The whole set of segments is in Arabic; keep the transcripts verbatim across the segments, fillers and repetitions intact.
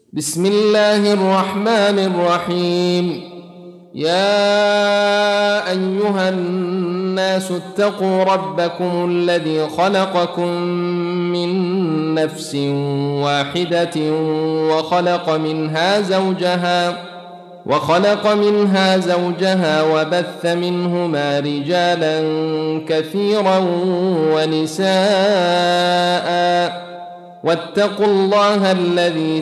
بسم الله الرحمن الرحيم. يا أيها الناس اتقوا ربكم الذي خلقكم من نفس واحدة وخلق منها زوجها وخلق منها زوجها وبث منهما رجالا كثيرا ونساء واتقوا الله الذي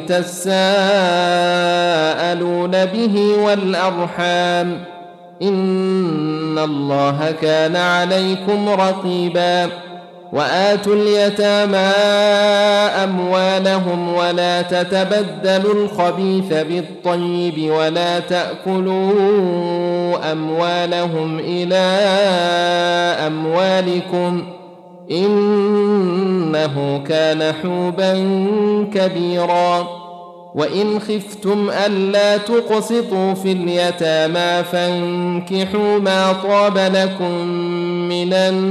تساءلون به والأرحام إن الله كان عليكم رقيبا. وآتوا اليتامى أموالهم ولا تتبدلوا الخبيث بالطيب ولا تأكلوا أموالهم إلى أموالكم إنه كان حوبا كبيرا. وإن خفتم ألا تقسطوا في اليتامى فانكحوا ما طاب لكم من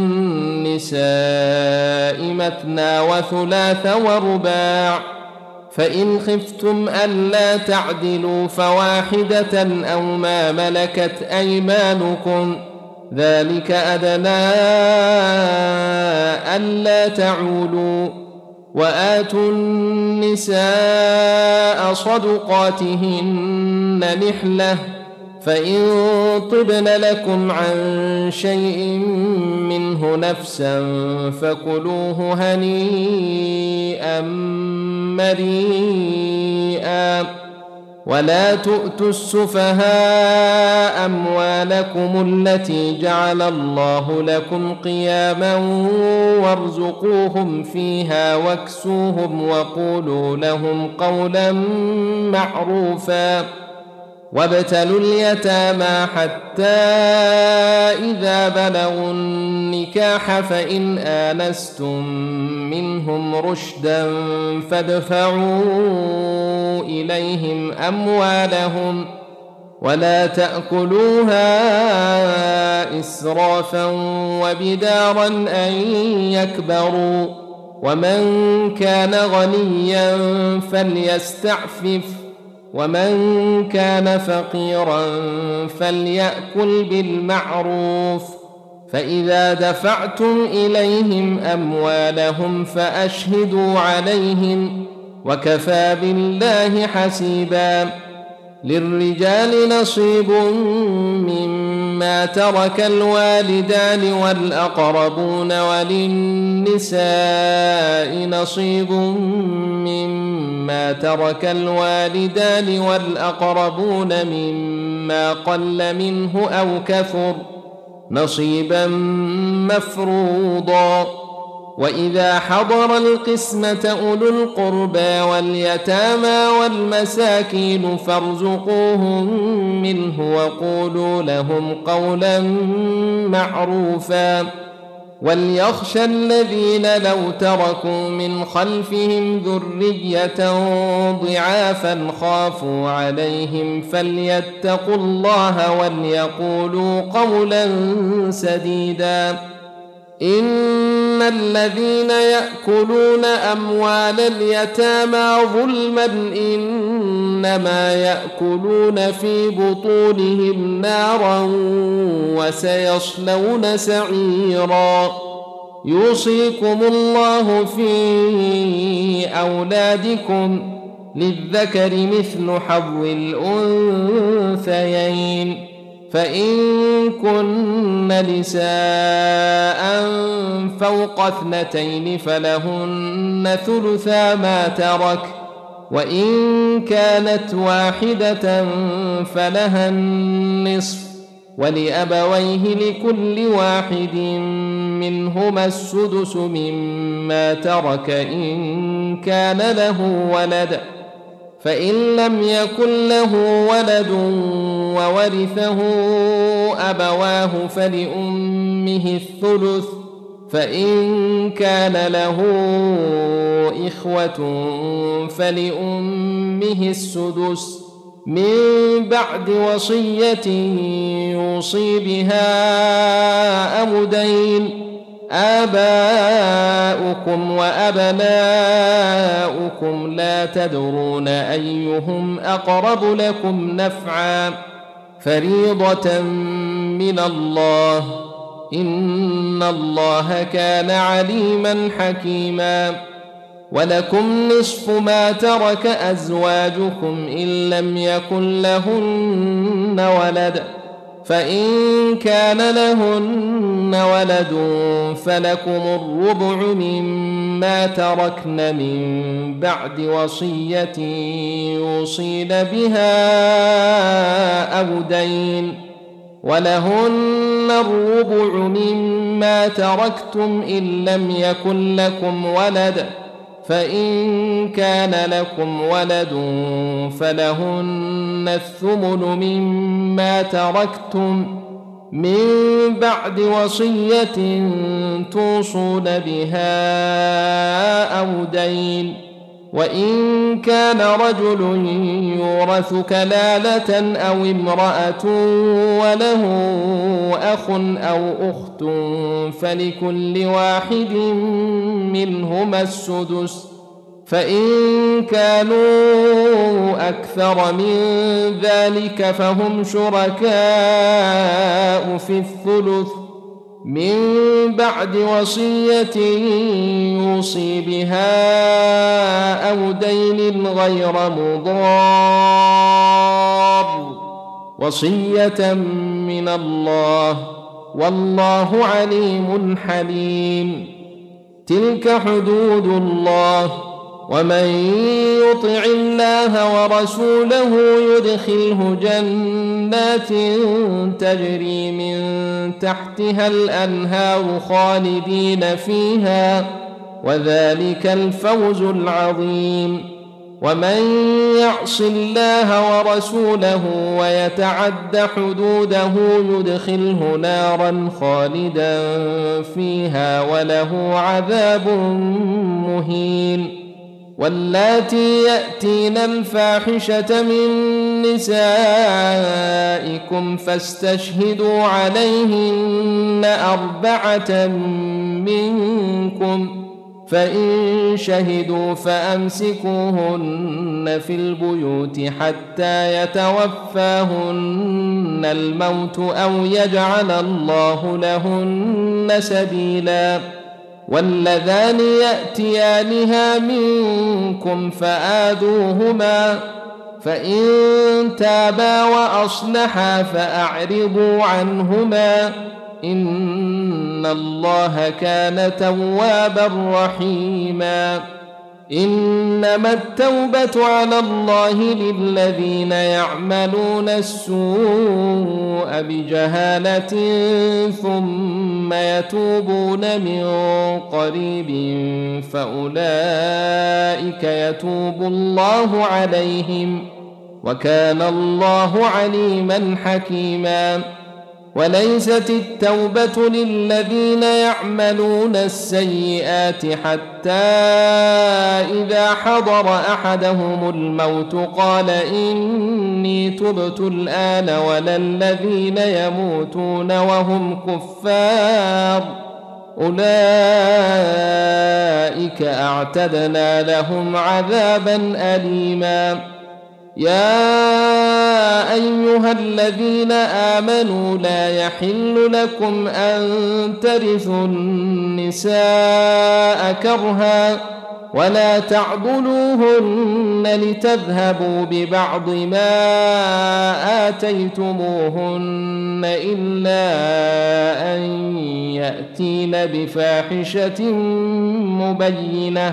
النساء مثنى وثلاث ورباع، فإن خفتم ألا تعدلوا فواحدة أو ما ملكت أيمانكم ذلك أدنى ألا تعولوا. وآتوا النساء صدقاتهن نحلة فإن طبن لكم عن شيء منه نفسا فكلوه هنيئا مريئا. ولا تؤتوا السفهاء أموالكم التي جعل الله لكم قياما وارزقوهم فيها واكسوهم وقولوا لهم قولا معروفا. وابتلوا اليتامى حتى إذا بلغوا النكاح فإن آنستم منهم رشدا فادفعوا إليهم أموالهم ولا تأكلوها إسرافا وبدارا أن يكبروا. ومن كان غنيا فليستعفف ومن كان فقيرا فليأكل بالمعروف. فإذا دفعتم إليهم أموالهم فأشهدوا عليهم وكفى بالله حسيبا. للرجال نصيب مما ترك الوالدان والأقربون وللنساء نصيب مما ترك الوالدان والأقربون مما قل منه أو كثر نصيبا مفروضا. وإذا حضر القسمة أولو القربى واليتامى والمساكين فارزقوهم منه وقولوا لهم قولا معروفا. وليخشى الذين لو تركوا من خلفهم ذرية ضعافا خافوا عليهم فليتقوا الله وليقولوا قولا سديدا. إن الذين يأكلون أموال اليتامى ظلما إنما يأكلون في بطونهم نارا وسيصلون سعيرا. يوصيكم الله في أولادكم للذكر مثل حظ الأنثيين فإن كن نساء فوق اثنتين فلهن ثلثا ما ترك وإن كانت واحدة فلها النصف ولأبويه لكل واحد منهما السدس مما ترك إن كان له ولد فإن لم يكن له ولد وورثه أبواه فلأمه الثلث فإن كان له إخوة فلأمه السدس من بعد وصية يوصي بها أو دين آباؤكم وأبناؤكم لا تدرون أيهم أقرب لكم نفعا فريضة من الله إن الله كان عليما حكيما ولكم نصف ما ترك أزواجكم إن لم يكن لهن ولد فإن كان لهن ولد فلكم الربع مما تركن من بعد وصية يوصين بها أو دين ولهن الربع مما تركتم إن لم يكن لكم ولد فإن كان لكم ولد فلهن الثمن مما تركتم من بعد وصية توصون بها أو دين وإن كان رجل يورث كلالة أو امرأة وله أخ أو أخت فلكل واحد منهما السدس فإن كانوا أكثر من ذلك فهم شركاء في الثلث من بعد وصية يوصي بها أو دين غير مضار وصية من الله والله عليم حليم تلك حدود الله ومن يطع الله ورسوله يدخله جنات تجري من تحتها الأنهار خالدين فيها وذلك الفوز العظيم ومن يعص الله ورسوله ويتعد حدوده يدخله نارا خالدا فيها وله عذاب مهين واللاتي يأتين الفاحشة من نسائكم فاستشهدوا عليهن أربعة منكم فإن شهدوا فأمسكوهن في البيوت حتى يتوفاهن الموت أو يجعل الله لهن سبيلا واللذان يأتيانها منكم فآذوهما فإن تابا وأصلحا فأعرضوا عنهما إن الله كان توابا رحيما إنما التوبة على الله للذين يعملون السوء بجهالة ثم يتوبون من قريب فأولئك يتوب الله عليهم وكان الله عليما حكيما وليست التوبة للذين يعملون السيئات حتى إذا حضر أحدهم الموت قال إني تبت الآن ولا الذين يموتون وهم كفار أولئك أعتدنا لهم عذابا أليما يا أيها الذين آمنوا لا يحل لكم أن ترثوا النساء كرها ولا تعضلوهن لتذهبوا ببعض ما آتيتموهن إلا أن يأتين بفاحشة مبينة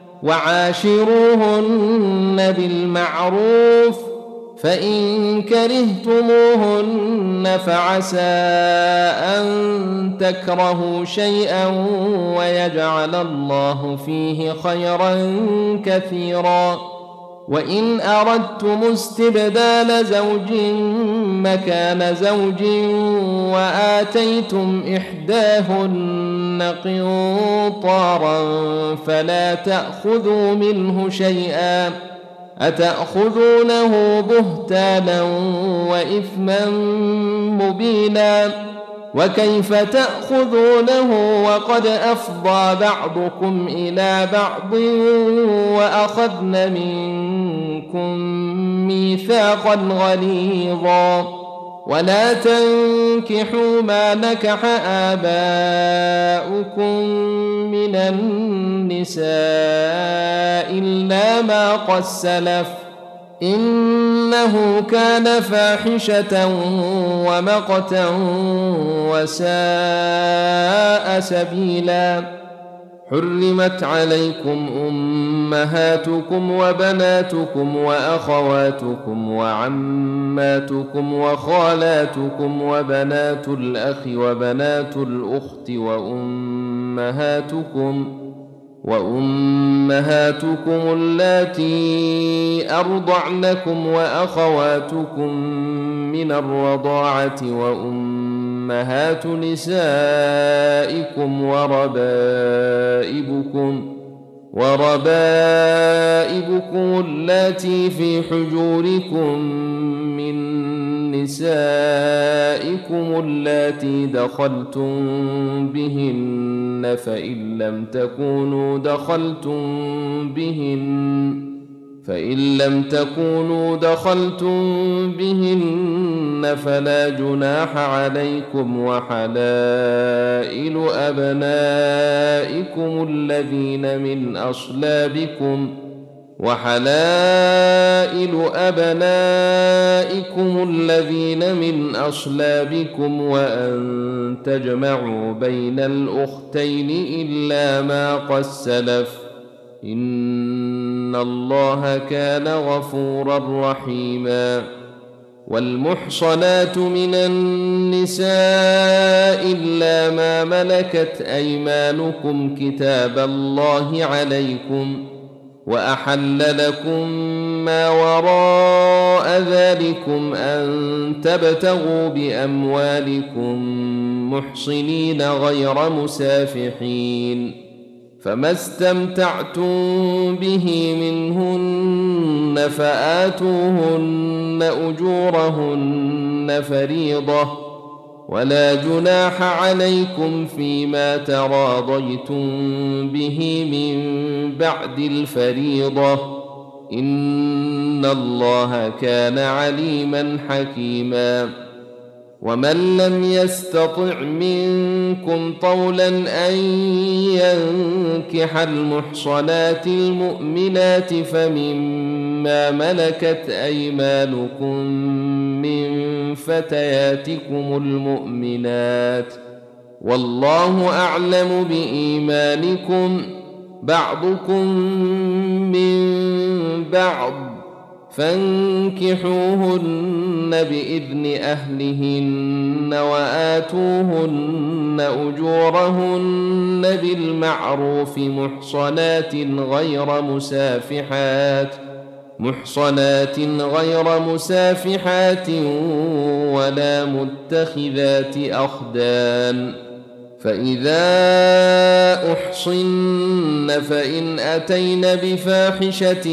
وعاشروهن بالمعروف فإن كرهتموهن فعسى أن تكرهوا شيئا ويجعل الله فيه خيرا كثيرا وإن أردتم استبدال زوج مكان زوج وآتيتم إحداهن قنطارا فلا تأخذوا منه شيئا أتأخذونه بهتانا وإثما مبينا وكيف تأخذونه وقد أفضى بعضكم إلى بعض وأخذن منكم ميثاقا غليظا ولا تنكحوا ما نكح آباؤكم من النساء إلا ما قد سلف إنه كان فاحشة ومقتا وساء سبيلا. حرمت عليكم أمهاتكم وبناتكم وأخواتكم وعماتكم وخالاتكم وبنات الأخ وبنات الأخت وأمهاتكم وأمهاتكم اللاتي أرضعنكم وأخواتكم من الرضاعة وأمهات نسائكم وربائبكم وربائبكم اللاتي في حجوركم من نسائكم اللاتي دخلتم بهن فإن لم تكونوا دخلتم بهن فإن لم تكونوا دخلتم بهن فلا جناح عليكم وحلائل أبنائكم الذين من أصلابكم وحلائل أبنائكم الذين من أصلابكم وأن تجمعوا بين الأختين إلا ما قد سلف إن الله كان غفورا رحيما. والمحصنات من النساء إلا ما ملكت أيمانكم كتاب الله عليكم وأحل لكم ما وراء ذلكم أن تبتغوا بأموالكم محصنين غير مسافحين فما استمتعتم به منهن فآتوهن أجورهن فريضة ولا جناح عليكم فيما تراضيتم به من بعد الفريضة إن الله كان عليما حكيما. ومن لم يستطع منكم طولا أن ينكح المحصنات المؤمنات فمما ملكت أيمانكم من فتياتكم المؤمنات والله أعلم بإيمانكم بعضكم من بعض فانكحوهن بإذن أهلهن وآتوهن أجورهن بالمعروف محصنات غير مسافحات محصنات غير مسافحات ولا متخذات أخدان فإذا أحصن فإن أتين بفاحشة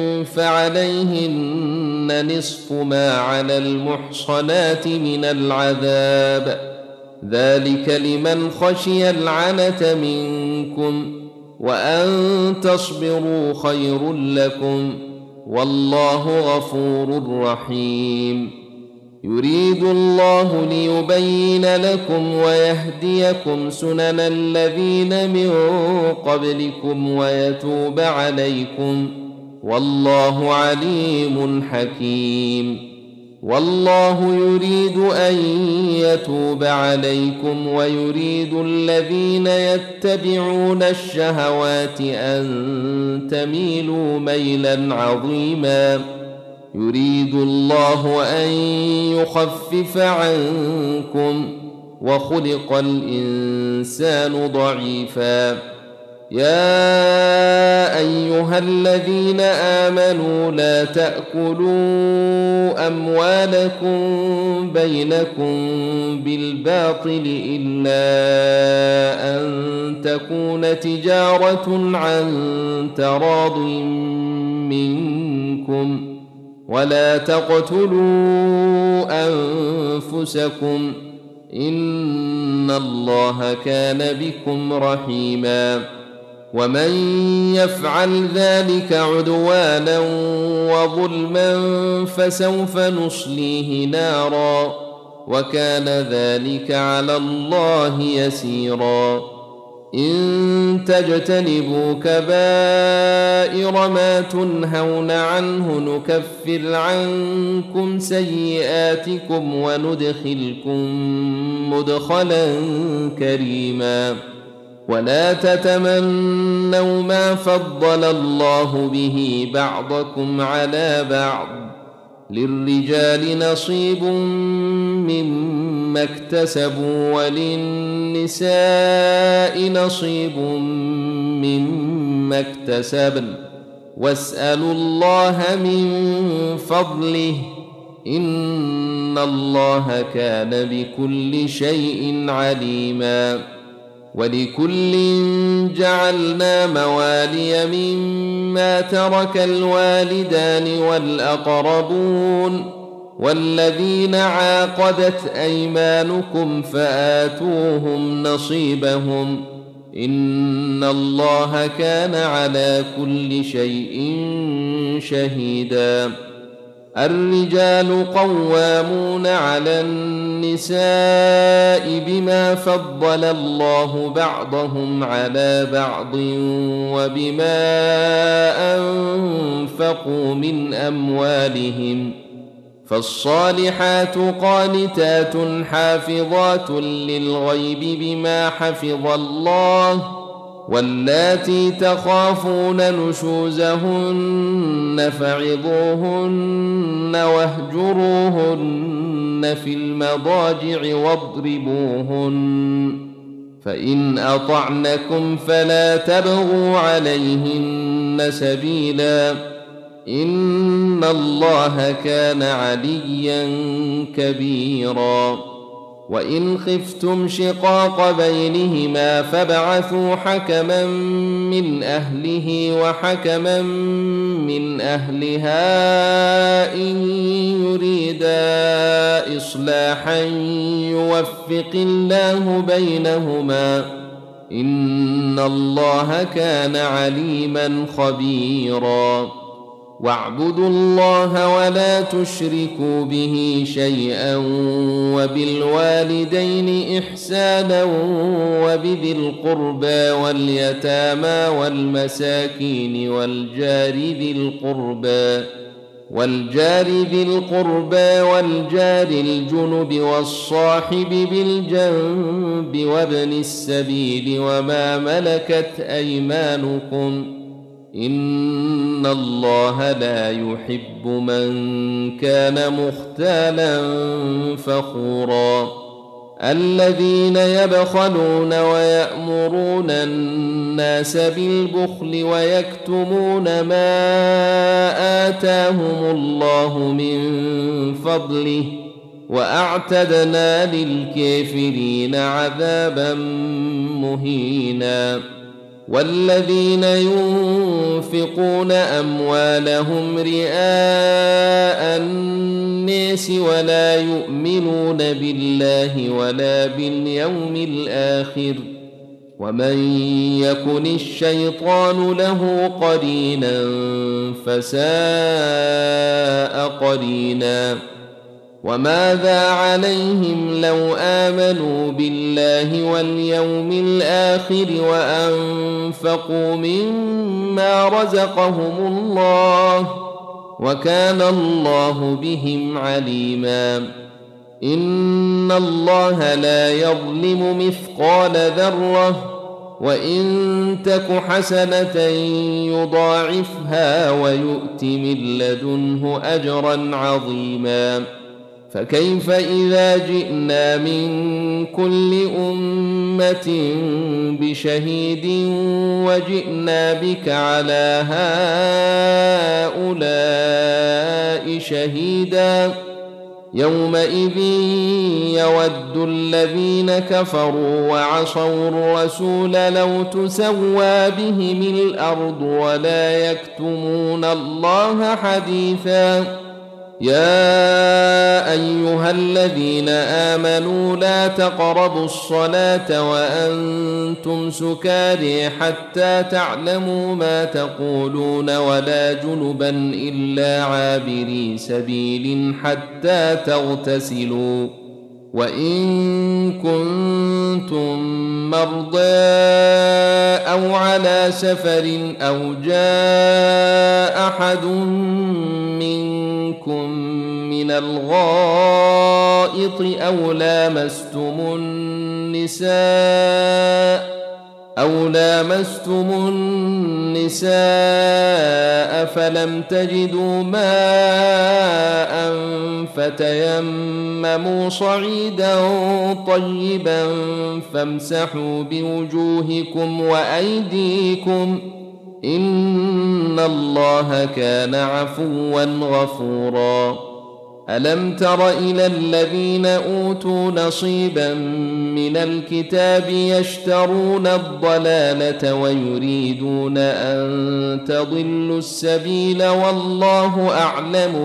فعليهن نصف ما على المحصنات من العذاب ذلك لمن خشي العنة منكم وأن تصبروا خير لكم والله غفور رحيم. يريد الله ليبين لكم ويهديكم سنن الذين من قبلكم ويتوب عليكم والله عليم حكيم. والله يريد أن يتوب عليكم ويريد الذين يتبعون الشهوات أن تميلوا ميلا عظيما. يريد الله أن يخفف عنكم وخلق الإنسان ضعيفا. يا أيها الذين آمنوا لا تأكلوا أموالكم بينكم بالباطل إلا أن تكون تجارة عن تراض منكم ولا تقتلوا أنفسكم إن الله كان بكم رحيما ومن يفعل ذلك عدوانا وظلما فسوف نصليه نارا وكان ذلك على الله يسيرا إن تجتنبوا كبائر ما تنهون عنه نكفر عنكم سيئاتكم وندخلكم مدخلا كريما ولا تتمنوا ما فضل الله به بعضكم على بعض للرجال نصيب مما اكتسبوا وللنساء نصيب مما اكتسبن واسألوا الله من فضله إن الله كان بكل شيء عليما ولكل جعلنا موالي مما ترك الوالدان والأقربون والذين عاقدت أيمانكم فآتوهم نصيبهم إن الله كان على كل شيء شهيدا الرجال قوامون على النساء بما فضل الله بعضهم على بعض وبما أنفقوا من أموالهم فالصالحات قانتات حافظات للغيب بما حفظ الله واللاتي تخافون نشوزهن فعظوهن واهجروهن في المضاجع واضربوهن فإن أطعنكم فلا تبغوا عليهن سبيلا إن الله كان عليا كبيرا وإن خفتم شقاق بينهما فابعثوا حكما من أهله وحكما من أهلها إن يريدا إصلاحا يوفق الله بينهما إن الله كان عليما خبيرا واعبدوا الله ولا تشركوا به شيئا وبالوالدين إحسانا وبذي القربى واليتامى والمساكين والجار ذي القربى والجار ذي القربى والجار الجنب والصاحب بالجنب وابن السبيل وما ملكت أيمانكم إن الله لا يحب من كان مختالا فخورا الذين يبخلون ويأمرون الناس بالبخل ويكتمون ما آتاهم الله من فضله وأعتدنا للكافرين عذابا مهينا والذين ينفقون أموالهم رئاء الناس ولا يؤمنون بالله ولا باليوم الآخر ومن يكن الشيطان له قرينا فساء قرينا وماذا عليهم لو آمنوا بالله واليوم الآخر وأنفقوا مما رزقهم الله وكان الله بهم عليما إن الله لا يظلم مثقال ذرة وإن تك حسنة يضاعفها ويؤت من لدنه أجرا عظيما فكيف إذا جئنا من كل أمة بشهيد وجئنا بك على هؤلاء شهيدا يومئذ يود الذين كفروا وعصوا الرسول لو تسوى بهم الأرض ولا يكتمون الله حديثا يا أيها الذين آمنوا لا تقربوا الصلاة وأنتم سكارى حتى تعلموا ما تقولون ولا جنبا إلا عابري سبيل حتى تغتسلوا وإن كنتم مرضى أو على سفر أو جاء أحد منكم من الغائط أو لامستم النساء أو لامستم النساء فلم تجدوا ماء فتيمموا صعيدا طيبا فامسحوا بوجوهكم وأيديكم إن الله كان عفوا غفورا. ألم تر إلى الذين أوتوا نصيبا من الكتاب يشترون الضلالة ويريدون أن تضلوا السبيل والله أعلم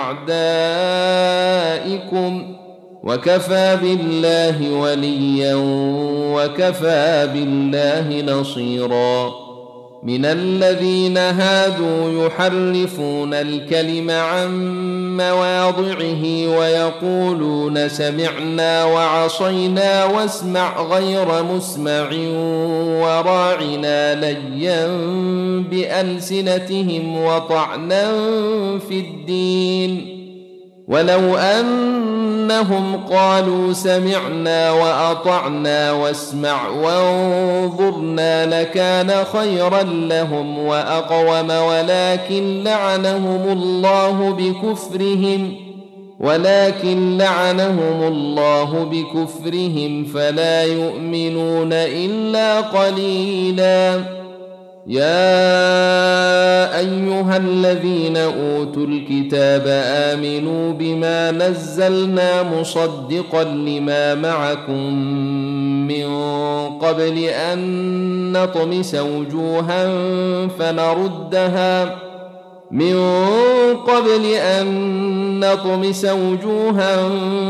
بأعدائكم وكفى بالله وليا وكفى بالله نصيرا. من الذين هادوا يحرفون الكلم عن مواضعه ويقولون سمعنا وعصينا واسمع غير مسمع وراعنا ليا بألسنتهم وطعنا في الدين ولو أنهم قالوا سمعنا وأطعنا واسمع وانظرنا لكان خيرا لهم وأقوم ولكن لعنهم الله بكفرهم ولكن لعنهم الله بكفرهم فلا يؤمنون إلا قليلا. يا أيها الذين أوتوا الكتاب آمنوا بما نزلنا مصدقا لما معكم من قبل أن نطمس وجوها فنردها من قبل أن نطمس وجوها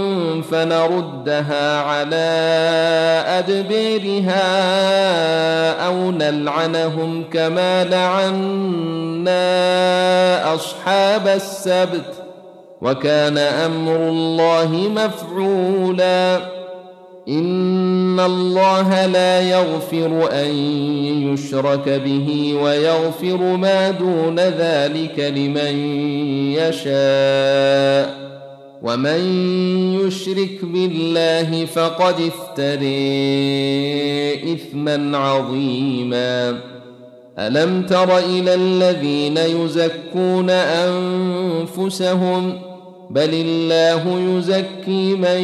فنردها على أدبيرها أو نلعنهم كما لعنا أصحاب السبت وكان أمر الله مفعولا. إن الله لا يغفر أن يشرك به ويغفر ما دون ذلك لمن يشاء ومن يشرك بالله فقد افترى إثما عظيما. ألم تر إلى الذين يزكون أنفسهم بل الله يزكي من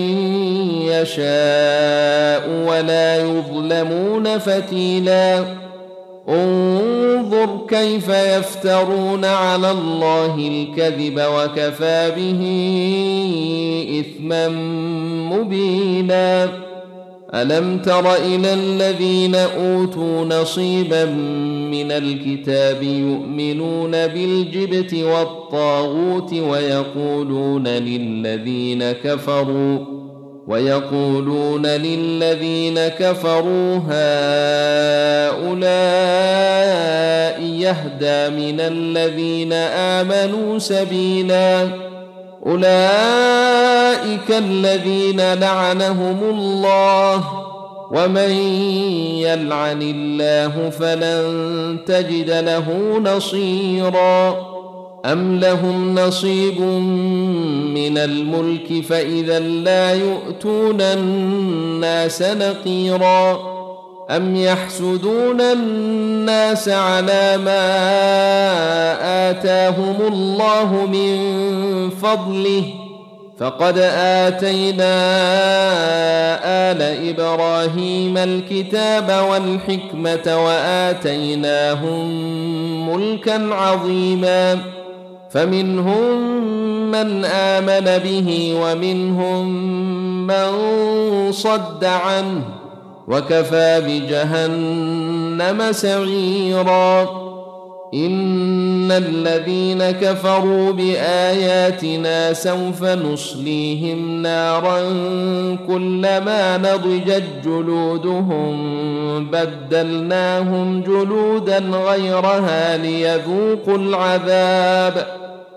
يشاء ولا يظلمون فتيلا. انظر كيف يفترون على الله الكذب وكفى به إثما مبينا. ألم تر إلى الذين أوتوا نصيبا من الكتاب يؤمنون بالجبت والطاغوت ويقولون للذين كفروا ويقولون للذين كفروا هؤلاء يهدى من الذين آمنوا سبيلا. أولئك الذين لعنهم الله ومن يلعن الله فلن تجد له نصيرا. أم لهم نصيب من الملك فإذا لا يؤتون الناس نقيرا. أم يحسدون الناس على ما آتاهم الله من فضله فقد آتينا آل إبراهيم الكتاب والحكمة وآتيناهم ملكا عظيما. فمنهم من آمن به ومنهم من صد عنه وكفى بجهنم سعيرا. إن الذين كفروا بآياتنا سوف نصليهم نارا كلما نضجت جلودهم بدلناهم جلودا غيرها ليذوقوا العذاب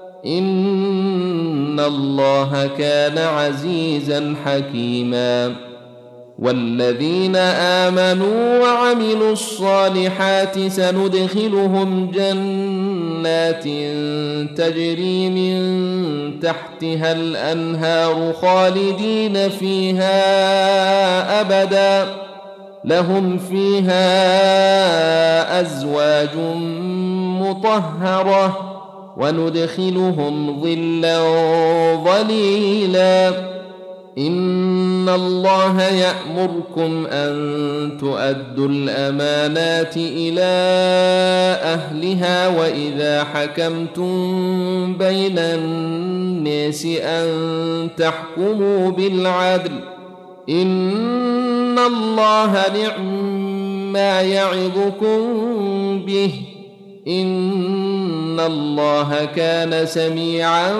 إن الله كان عزيزا حكيما والذين آمنوا وعملوا الصالحات سندخلهم جنات تجري من تحتها الأنهار خالدين فيها أبدا لهم فيها أزواج مطهرة وندخلهم ظلا ظليلا إن الله يأمركم أن تؤدوا الأمانات إلى أهلها وإذا حكمتم بين الناس أن تحكموا بالعدل إن الله نعم ما يعظكم به إن الله كان سميعا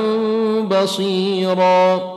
بصيرا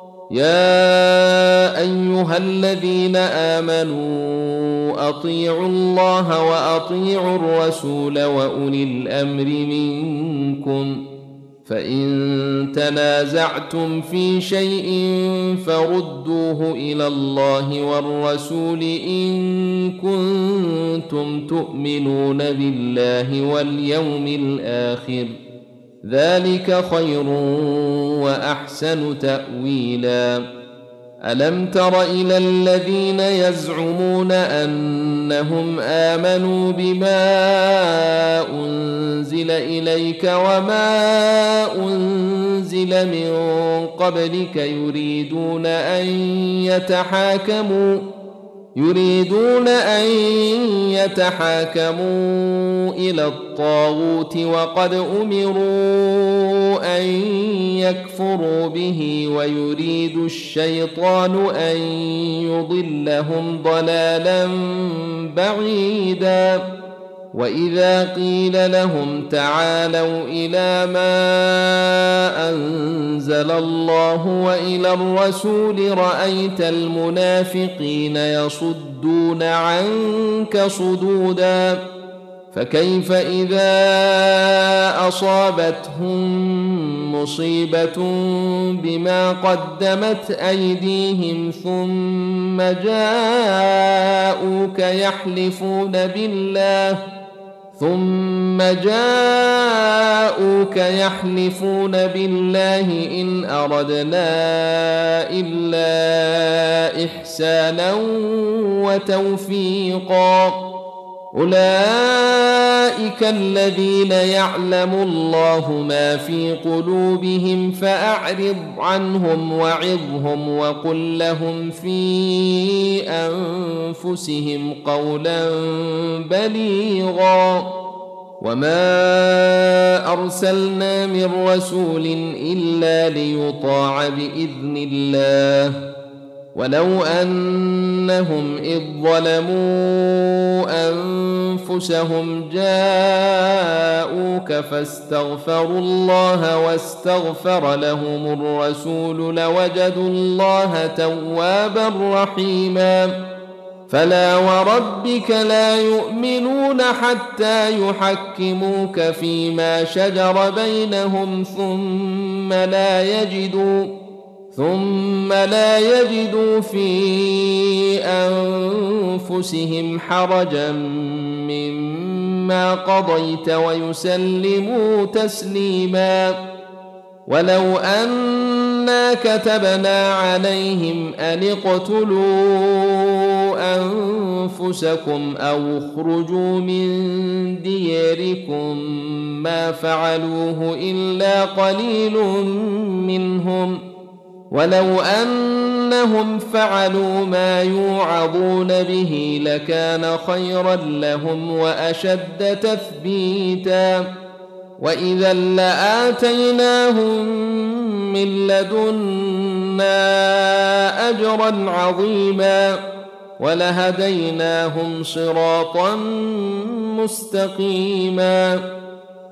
يا أيها الذين آمنوا أطيعوا الله وأطيعوا الرسول وأولي الأمر منكم فإن تنازعتم في شيء فردوه إلى الله والرسول إن كنتم تؤمنون بالله واليوم الآخر ذلك خير وأحسن تأويلا ألم تر إلى الذين يزعمون أنهم آمنوا بما أنزل إليك وما أنزل من قبلك يريدون أن يتحاكموا يريدون أن يتحاكموا إلى الطاغوت وقد أمروا أن يكفروا به ويريد الشيطان أن يضلهم ضلالا بعيدا وإذا قيل لهم تعالوا إلى ما أنزل الله وإلى الرسول رأيت المنافقين يصدون عنك صدودا فكيف إذا أصابتهم مصيبة بما قدمت أيديهم ثم جاءوك يحلفون بالله ثم جاءوك يحلفون بالله إن أردنا إلا إحسانا وتوفيقا أولئك الذين يعلم الله ما في قلوبهم فأعرض عنهم وعظهم وقل لهم في أنفسهم قولا بليغا وما أرسلنا من رسول إلا ليطاع بإذن الله ولو أنهم إذ ظلموا أنفسهم جاءوك فاستغفروا الله واستغفر لهم الرسول لوجدوا الله توابا رحيما فلا وربك لا يؤمنون حتى يحكموك فيما شجر بينهم ثم لا يجدوا ثم لا يجدوا في أنفسهم حرجا مما قضيت ويسلموا تسليما ولو أنا كتبنا عليهم أن اقتلوا أنفسكم أو اخرجوا من دياركم ما فعلوه إلا قليل منهم ولو أنهم فعلوا ما يوعظون به لكان خيرا لهم وأشد تثبيتا وإذا لآتيناهم من لدنا أجرا عظيما ولهديناهم صراطا مستقيما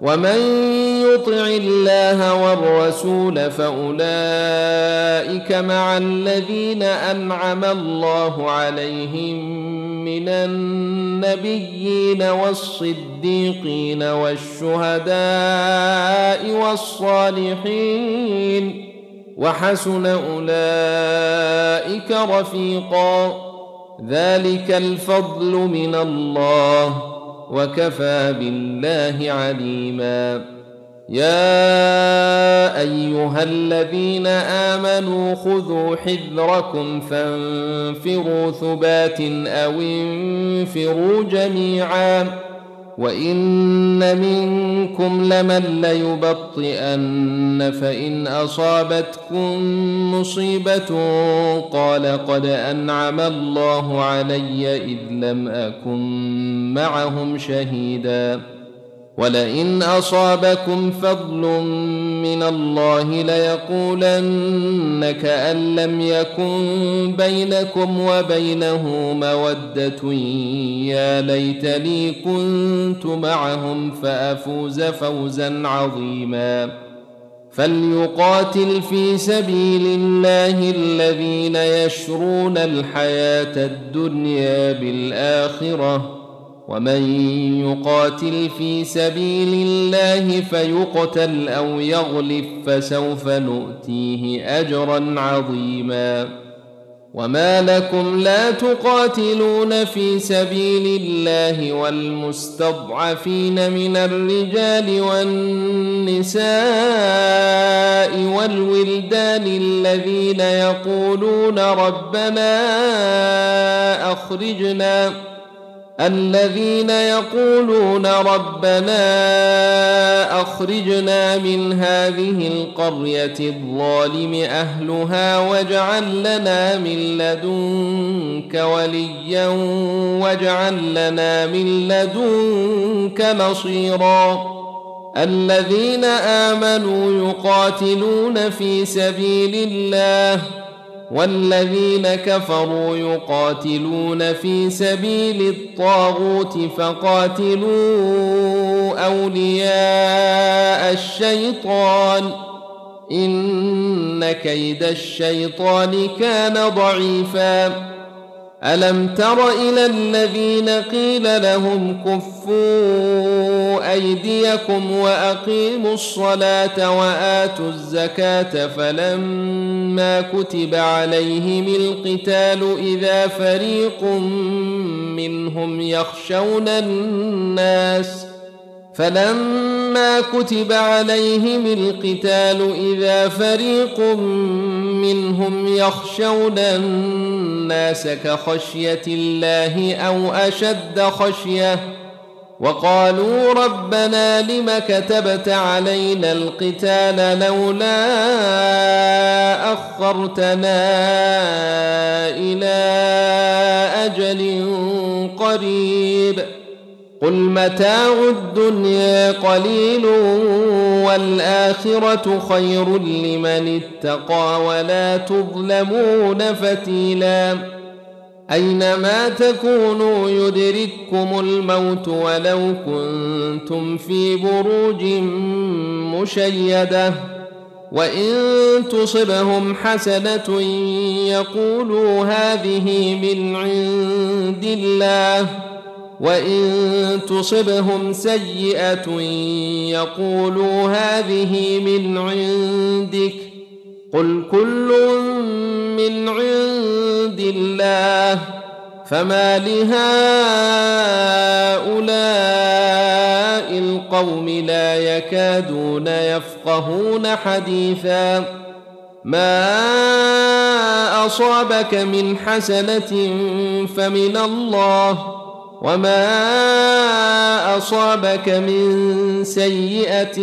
ومن يطع الله والرسول فأولئك مع الذين أنعم الله عليهم من النبيين والصديقين والشهداء والصالحين وحسن أولئك رفيقا ذلك الفضل من الله وكفى بالله عليما يا أيها الذين آمنوا خذوا حذركم فانفروا ثبات أو انفروا جميعا وإن منكم لمن ليبطئن فإن أصابتكم مصيبة قال قد أنعم الله علي إذ لم أكن معهم شهيدا ولئن أصابكم فضل من الله ليقولن كأن لم يكن بينكم وبينه مودة يا ليتني كنت معهم فأفوز فوزا عظيما فليقاتل في سبيل الله الذين يشرون الحياة الدنيا بالآخرة ومن يقاتل في سبيل الله فيقتل أو يغلب فسوف نؤتيه أجرا عظيما وما لكم لا تقاتلون في سبيل الله والمستضعفين من الرجال والنساء والولدان الذين يقولون ربنا أخرجنا الذين يقولون ربنا أخرجنا من هذه القرية الظالم أهلها واجعل لنا من لدنك وليا واجعل لنا من لدنك نصيرا الذين آمنوا يقاتلون في سبيل الله والذين كفروا يقاتلون في سبيل الطاغوت فقاتلوا أولياء الشيطان إن كيد الشيطان كان ضعيفا ألم تر إلى الذين قيل لهم كفوا أيديكم وأقيموا الصلاة وآتوا الزكاة فلما كتب عليهم القتال إذا فريق منهم يخشون الناس فلما كتب عليهم القتال إذا فريق منهم يخشون الناس كخشية الله أو أشد خشية وقالوا ربنا لم كتبت علينا القتال لولا أخرتنا إلى أجل قريب قل متاع الدنيا قليل والآخرة خير لمن اتقى ولا تظلمون فتيلا أينما تكونوا يدرككم الموت ولو كنتم في بروج مشيدة وإن تصبهم حسنة يقولوا هذه من عند الله وإن تصبهم سيئة يقولوا هذه من عندك قل كل من عند الله فما لهؤلاء القوم لا يكادون يفقهون حديثا ما أصابك من حسنة فمن الله وما أصابك من سيئة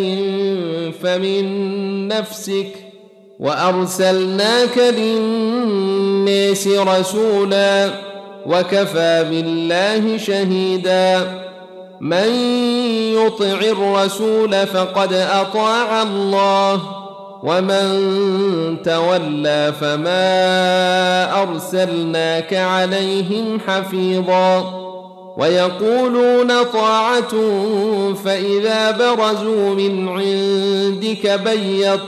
فمن نفسك وأرسلناك للناس رسولا وكفى بالله شهيدا من يطع الرسول فقد أطاع الله ومن تولى فما أرسلناك عليهم حفيظا ويقولون طاعة فإذا برزوا من عندك بيت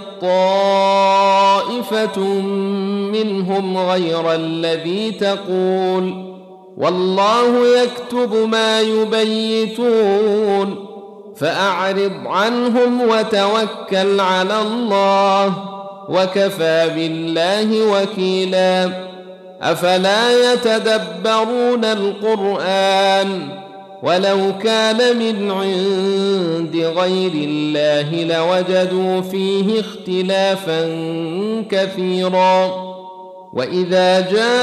طائفة منهم غير الذي تقول والله يكتب ما يبيتون فأعرض عنهم وتوكل على الله وكفى بالله وكيلا أفلا يتدبرون القرآن ولو كان من عند غير الله لوجدوا فيه اختلافا كثيرا وإذا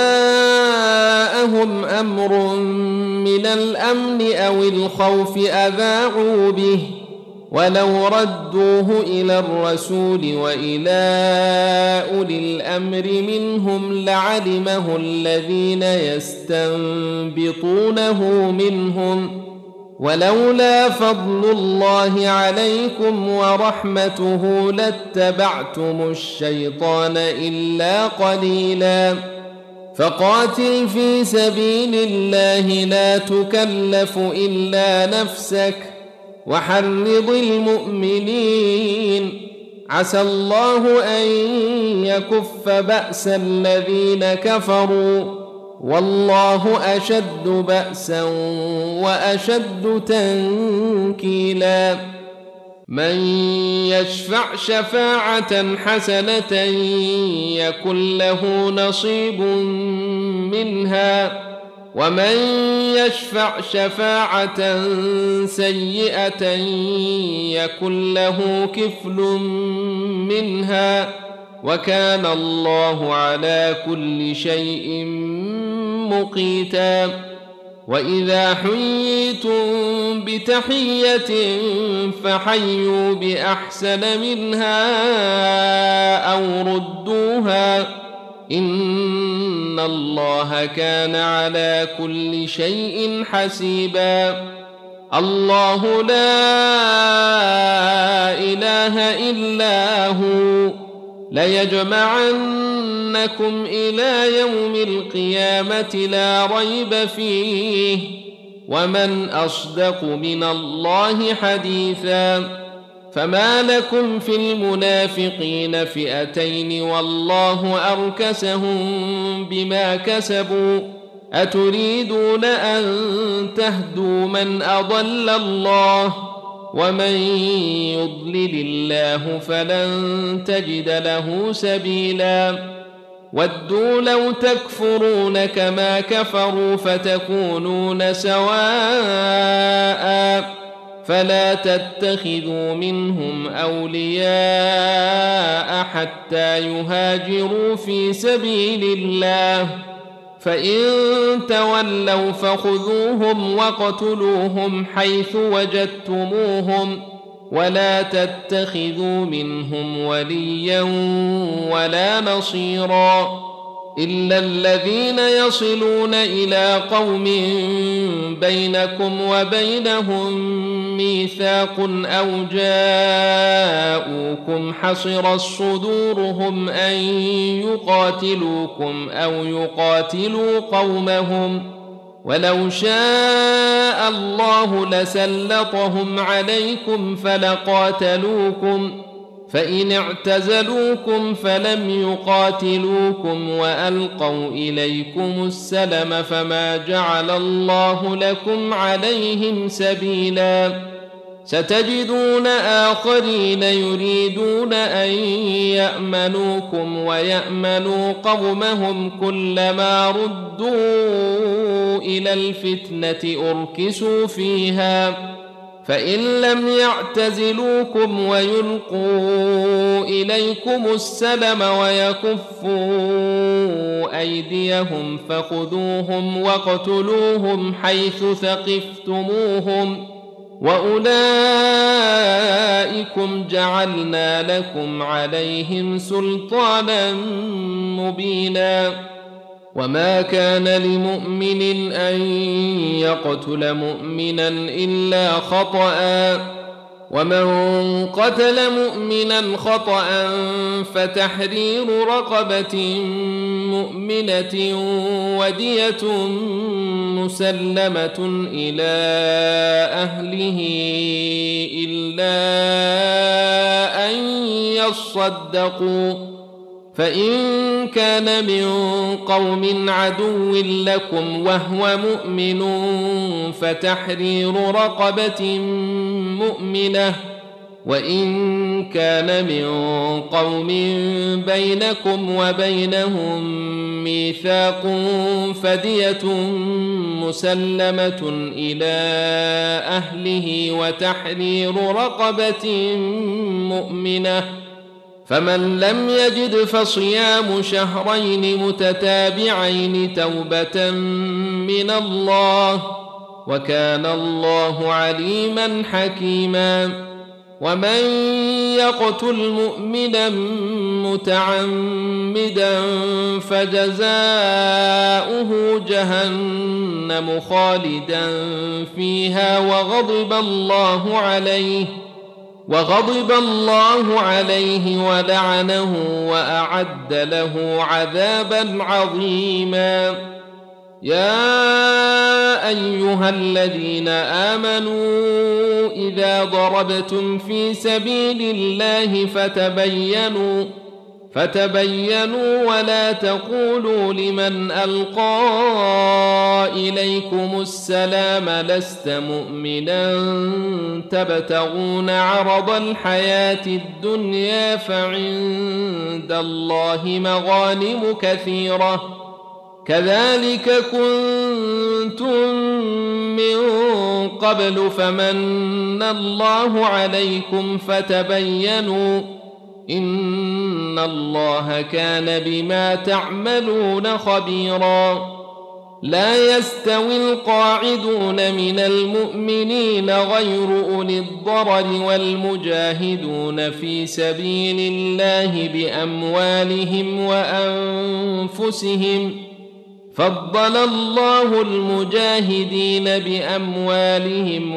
جاءهم أمر من الأمن أو الخوف أذاعوا به ولو ردوه إلى الرسول وإلى أولي الأمر منهم لعلمه الذين يستنبطونه منهم ولولا فضل الله عليكم ورحمته لاتبعتم الشيطان إلا قليلا فقاتل في سبيل الله لا تكلف إلا نفسك وحرض المؤمنين عسى الله أن يكف بأس الذين كفروا والله أشد بأسا وأشد تنكيلا من يشفع شفاعة حسنة يكن له نصيب منها ومن يشفع شفاعة سيئة يكن له كفل منها وكان الله على كل شيء مقيتا وإذا حييتم بتحية فحيوا بأحسن منها أو ردوها إن الله كان على كل شيء حسيبا الله لا إله إلا هو ليجمعنكم إلى يوم القيامة لا ريب فيه ومن أصدق من الله حديثا فما لكم في المنافقين فئتين والله أركسهم بما كسبوا أتريدون أن تهدوا من أضل الله ومن يضلل الله فلن تجد له سبيلا ودوا لو تكفرون كما كفروا فتكونون سواء فلا تتخذوا منهم أولياء حتى يهاجروا في سبيل الله فإن تولوا فخذوهم واقتلوهم حيث وجدتموهم ولا تتخذوا منهم وليا ولا نصيرا إلا الذين يصلون إلى قوم بينكم وبينهم ميثاق أو جاءوكم حصرت صدورهم أن يقاتلوكم أو يقاتلوا قومهم ولو شاء الله لسلطهم عليكم فلقاتلوكم فإن اعتزلوكم فلم يقاتلوكم وألقوا إليكم السلم فما جعل الله لكم عليهم سبيلا ستجدون آخرين يريدون أن يأمنوكم ويأمنوا قومهم كلما ردوا إلى الفتنة أركسوا فيها فإن لم يعتزلوكم ويلقوا إليكم السلم ويكفوا أيديهم فخذوهم واقتلوهم حيث ثقفتموهم وأولئكم جعلنا لكم عليهم سلطانا مبينا وما كان لمؤمن أن يقتل مؤمنا إلا خطأ ومن قتل مؤمنا خطأ فتحرير رقبة مؤمنة ودية مسلمة إلى أهله إلا أن يصدقوا، فإن كان من قوم عدو لكم وهو مؤمن فتحرير رقبة مؤمنة، وإن كان من قوم بينكم وبينهم ميثاق فدية مسلمة إلى أهله وتحرير رقبة مؤمنة، فمن لم يجد فصيام شهرين متتابعين توبة من الله، وكان الله عليما حكيما. ومن يقتل مؤمنا متعمدا فجزاؤه جهنم خالدا فيها وغضب الله عليه وغضب الله عليه ولعنه وأعد له عذابا عظيما. يا أيها الذين آمنوا إذا ضربتم في سبيل الله فتبينوا فتبينوا ولا تقولوا لمن ألقى إليكم السلام لست مؤمنا تبتغون عرض الحياة الدنيا فعند الله مغانم كثيرة كذلك كنتم من قبل فمن الله عليكم فتبينوا إن الله كان بما تعملون خبيرا. لا يستوي القاعدون من المؤمنين غير أولي الضرر والمجاهدون في سبيل الله بأموالهم وأنفسهم، فضل الله المجاهدين بأموالهم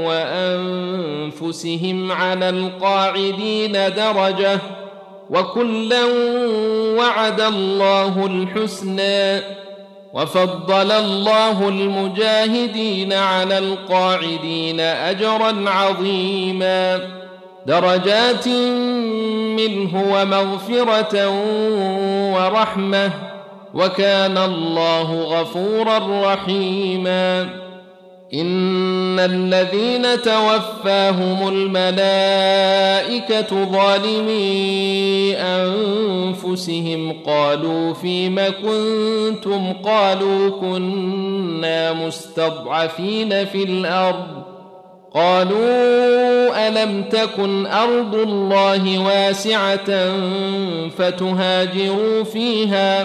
وأنفسهم على القاعدين درجة، وكلا وعد الله الحسنى، وفضل الله المجاهدين على القاعدين أجرا عظيما، درجات منه ومغفرة ورحمة، وكان الله غفورا رحيما. إن الذين توفاهم الملائكة ظالمي أنفسهم قالوا فيم كنتم قالوا كنا مستضعفين في الأرض قالوا ألم تكن أرض الله واسعة فتهاجروا فيها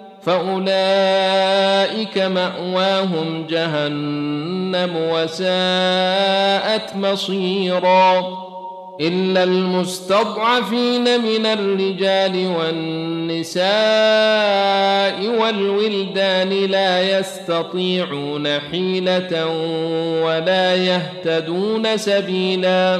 فأولئك مأواهم جهنم وساءت مصيرا. إلا المستضعفين من الرجال والنساء والولدان لا يستطيعون حيلة ولا يهتدون سبيلا،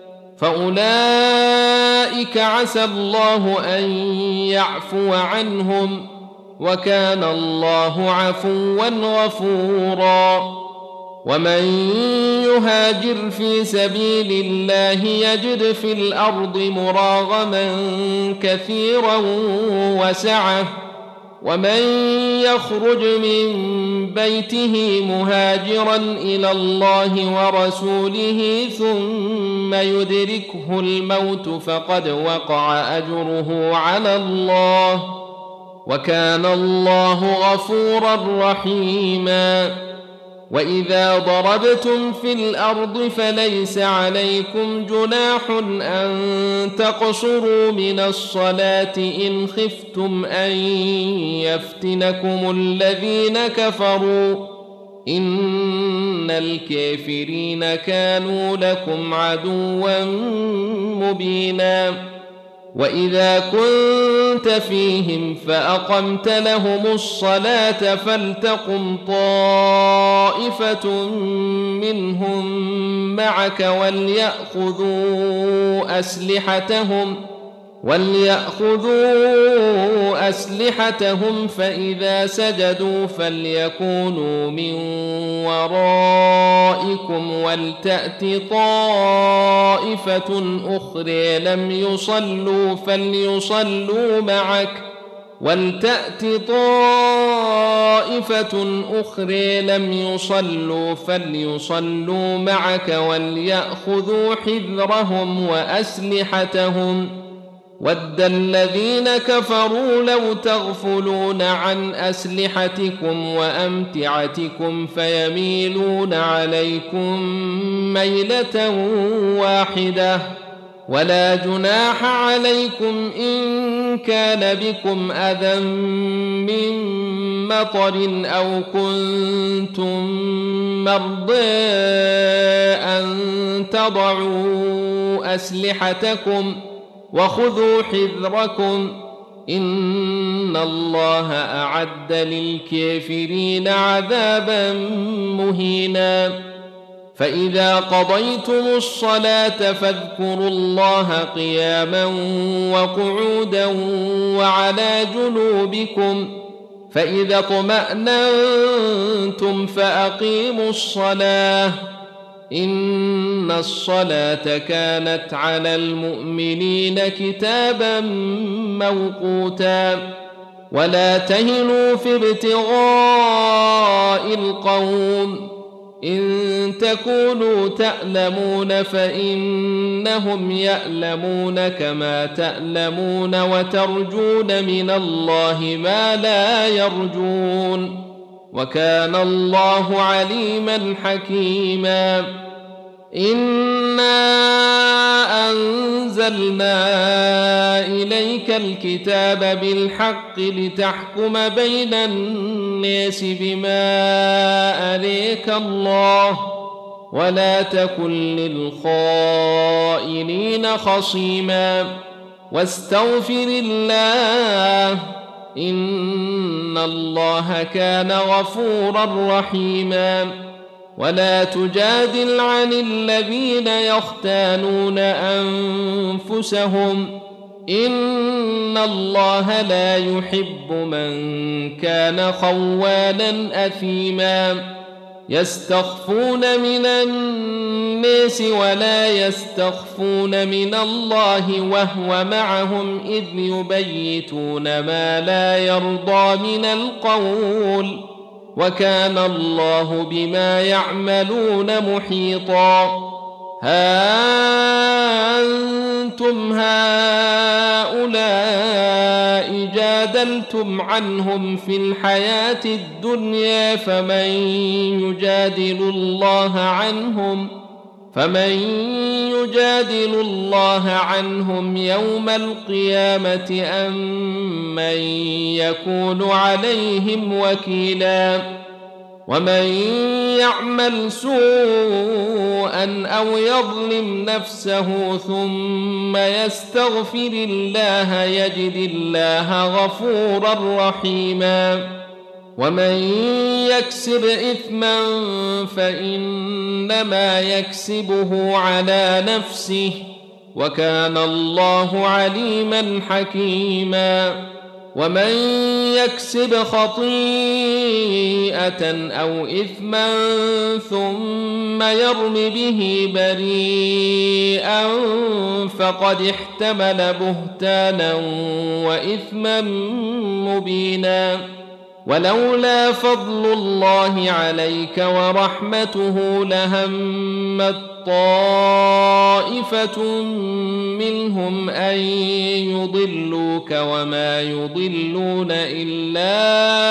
فأولئك عسى الله أن يعفو عنهم، وكان الله عفوا غفورا. ومن يهاجر في سبيل الله يجد في الأرض مراغما كثيرا وسعة، ومن يخرج من بيته مهاجرا إلى الله ورسوله ثم يدركه الموت فقد وقع أجره على الله، وكان الله غفورا رحيما. وإذا ضربتم في الأرض فليس عليكم جناح أن تقصروا من الصلاة إن خفتم أن يفتنكم الذين كفروا، إن الكافرين كانوا لكم عدوا مبينا. وإذا كنت فيهم فأقمت لهم الصلاة فلتقم طائفة منهم معك وليأخذوا أسلحتهم وليأخذوا أسلحتهم فإذا سجدوا فليكونوا من ورائكم ولتأت طائفة أخرى لم يصلوا فليصلوا معك ولتأت طائفة أخرى لم يصلوا فليصلوا معك وليأخذوا حذرهم وأسلحتهم ود الذين كفروا لو تغفلون عن أسلحتكم وأمتعتكم فيميلون عليكم ميلة واحدة ولا جناح عليكم إن كان بكم أذى من مطر أو كنتم مرضى أن تضعوا أسلحتكم وخذوا حذركم إن الله أعد للكافرين عذابا مهينا فإذا قضيتم الصلاة فاذكروا الله قياما وقعودا وعلى جنوبكم فإذا اطمأننتم فأقيموا الصلاة إن الصلاة كانت على المؤمنين كتابا موقوتا ولا تهنوا في ابتغاء القوم إن تكونوا تألمون فإنهم يألمون كما تألمون وترجون من الله ما لا يرجون وكان الله عليما حكيما إنا أنزلنا إليك الكتاب بالحق لتحكم بين الناس بما أريك الله ولا تكن للخائنين خصيما واستغفر الله إن الله كان غفورا رحيما ولا تجادل عن الذين يختانون أنفسهم إن الله لا يحب من كان خوانا أثيما يستخفون من الناس ولا يستخفون من الله وهو معهم إذ يبيتون ما لا يرضى من القول وكان الله بما يعملون محيطا ها أنتم هؤلاء جادلتم عنهم في الحياة الدنيا فمن يجادل الله عنهم فمن يجادل الله عنهم يوم القيامة أم من يكون عليهم وكيلا ومن يعمل سوءا أو يظلم نفسه ثم يستغفر الله يجد الله غفورا رحيما ومن يكسب إثما فإنما يكسبه على نفسه وكان الله عليما حكيما ومن يكسب خطيئة أو إثما ثم يرم به بريئا فقد احتمل بهتانا وإثما مبينا ولولا فضل الله عليك ورحمته لهمت طائفة منهم أن يضلوك وما يضلون إلا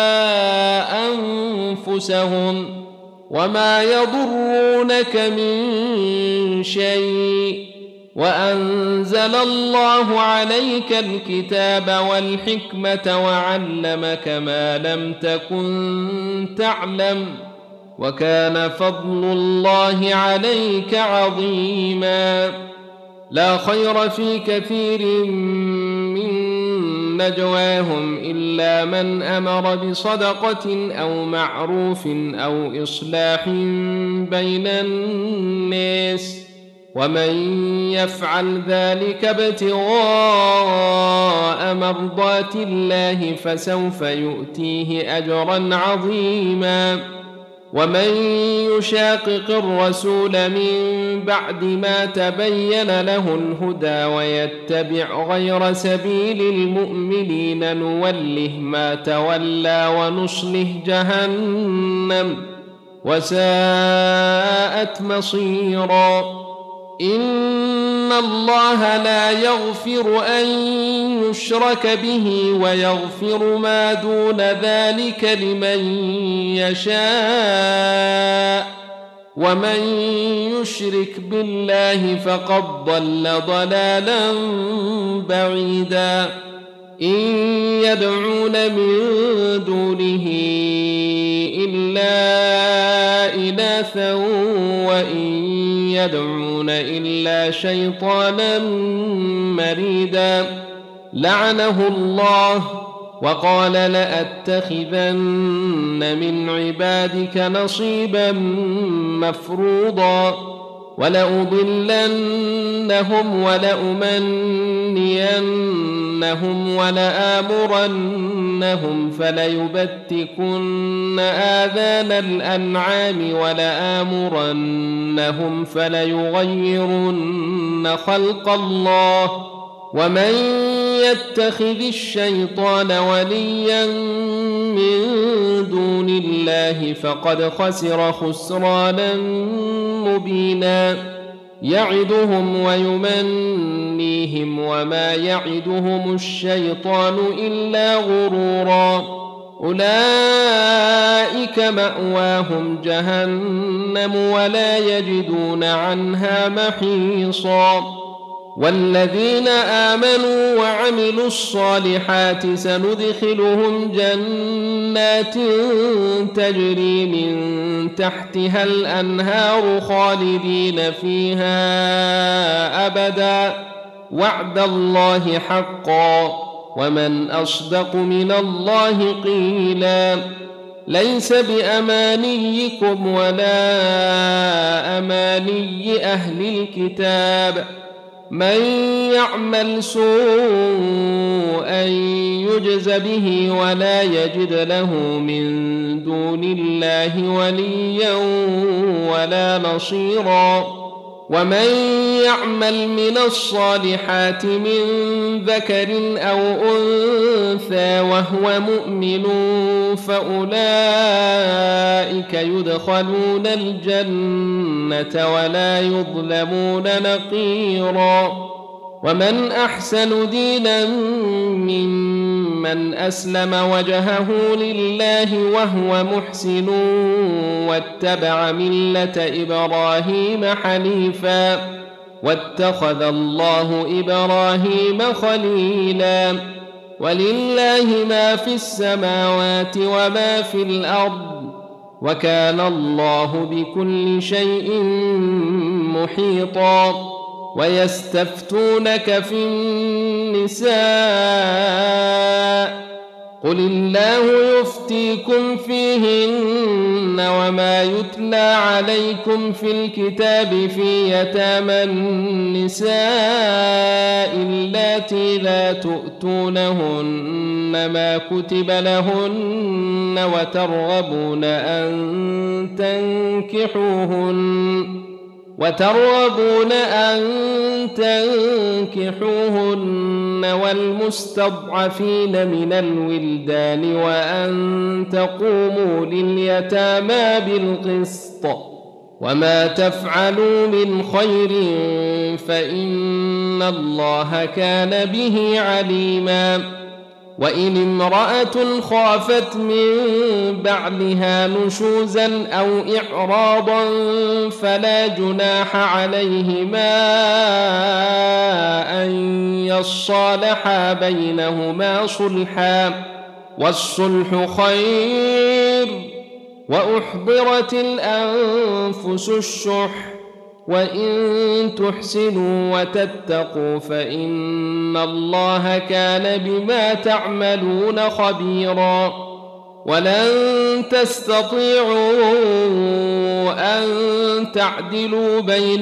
أنفسهم وما يضرونك من شيء وأنزل الله عليك الكتاب والحكمة وعلمك ما لم تكن تعلم وكان فضل الله عليك عظيما لا خير في كثير من نجواهم إلا من أمر بصدقة أو معروف أو إصلاح بين الناس ومن يفعل ذلك ابتغاء مرضات الله فسوف يؤتيه أجرا عظيما. ومن يشاقق الرسول من بعد ما تبين له الهدى ويتبع غير سبيل المؤمنين نوله ما تولى ونصله جهنم وساءت مصيرا. إن الله لا يغفر أن يشرك به ويغفر ما دون ذلك لمن يشاء ومن يشرك بالله فقد ضل ضلالا بعيدا. إن يدعون من دونه إلا إناثا وإن يدعون إلا شيطانا مريدا لعنه الله وقال لأتخذن من عبادك نصيبا مفروضا ولأضلنهم ولأمنينهم ولآمرنهم فليبتكن آذان الأنعام ولآمرنهم فليغيرن خلق الله ومن يتخذ الشيطان وليا من دون الله فقد خسر خسرانا مبينا. يعدهم ويمنيهم وما يعدهم الشيطان إلا غرورا. أولئك مأواهم جهنم ولا يجدون عنها محيصا. والذين آمنوا وعملوا الصالحات سندخلهم جنات تجري من تحتها الأنهار خالدين فيها أبدا وعد الله حقا ومن أصدق من الله قيلا. ليس بأمانيكم ولا أماني أهل الكتاب من يعمل سوءا يجز به ولا يجد له من دون الله وليا ولا نصيرا. ومن يعمل من الصالحات من ذكر أو أنثى وهو مؤمن فأولئك يدخلون الجنة ولا يظلمون نقيرا. ومن أحسن دينا ممن أسلم وجهه لله وهو محسن واتبع ملة إبراهيم حنيفا واتخذ الله إبراهيم خليلا. ولله ما في السماوات وما في الأرض وكان الله بكل شيء محيطا. ويستفتونك في النساء قل الله يفتيكم فيهن وما يتلى عليكم في الكتاب في يتامى النساء اللاتي لا تؤتونهن ما كتب لهن وترغبون أن تنكحوهن وترغبون أن تنكحوهن والمستضعفين من الولدان وأن تقوموا لليتامى بالقسط وما تفعلوا من خير فإن الله كان به عليما. وإن امرأة خافت من بعلها نشوزا أو إعراضا فلا جناح عليهما أن يصالحا بينهما صلحا والصلح خير. وأحضرت الأنفس الشح وإن تحسنوا وتتقوا فإن الله كان بما تعملون خبيرا. ولن تستطيعوا أن تعدلوا بين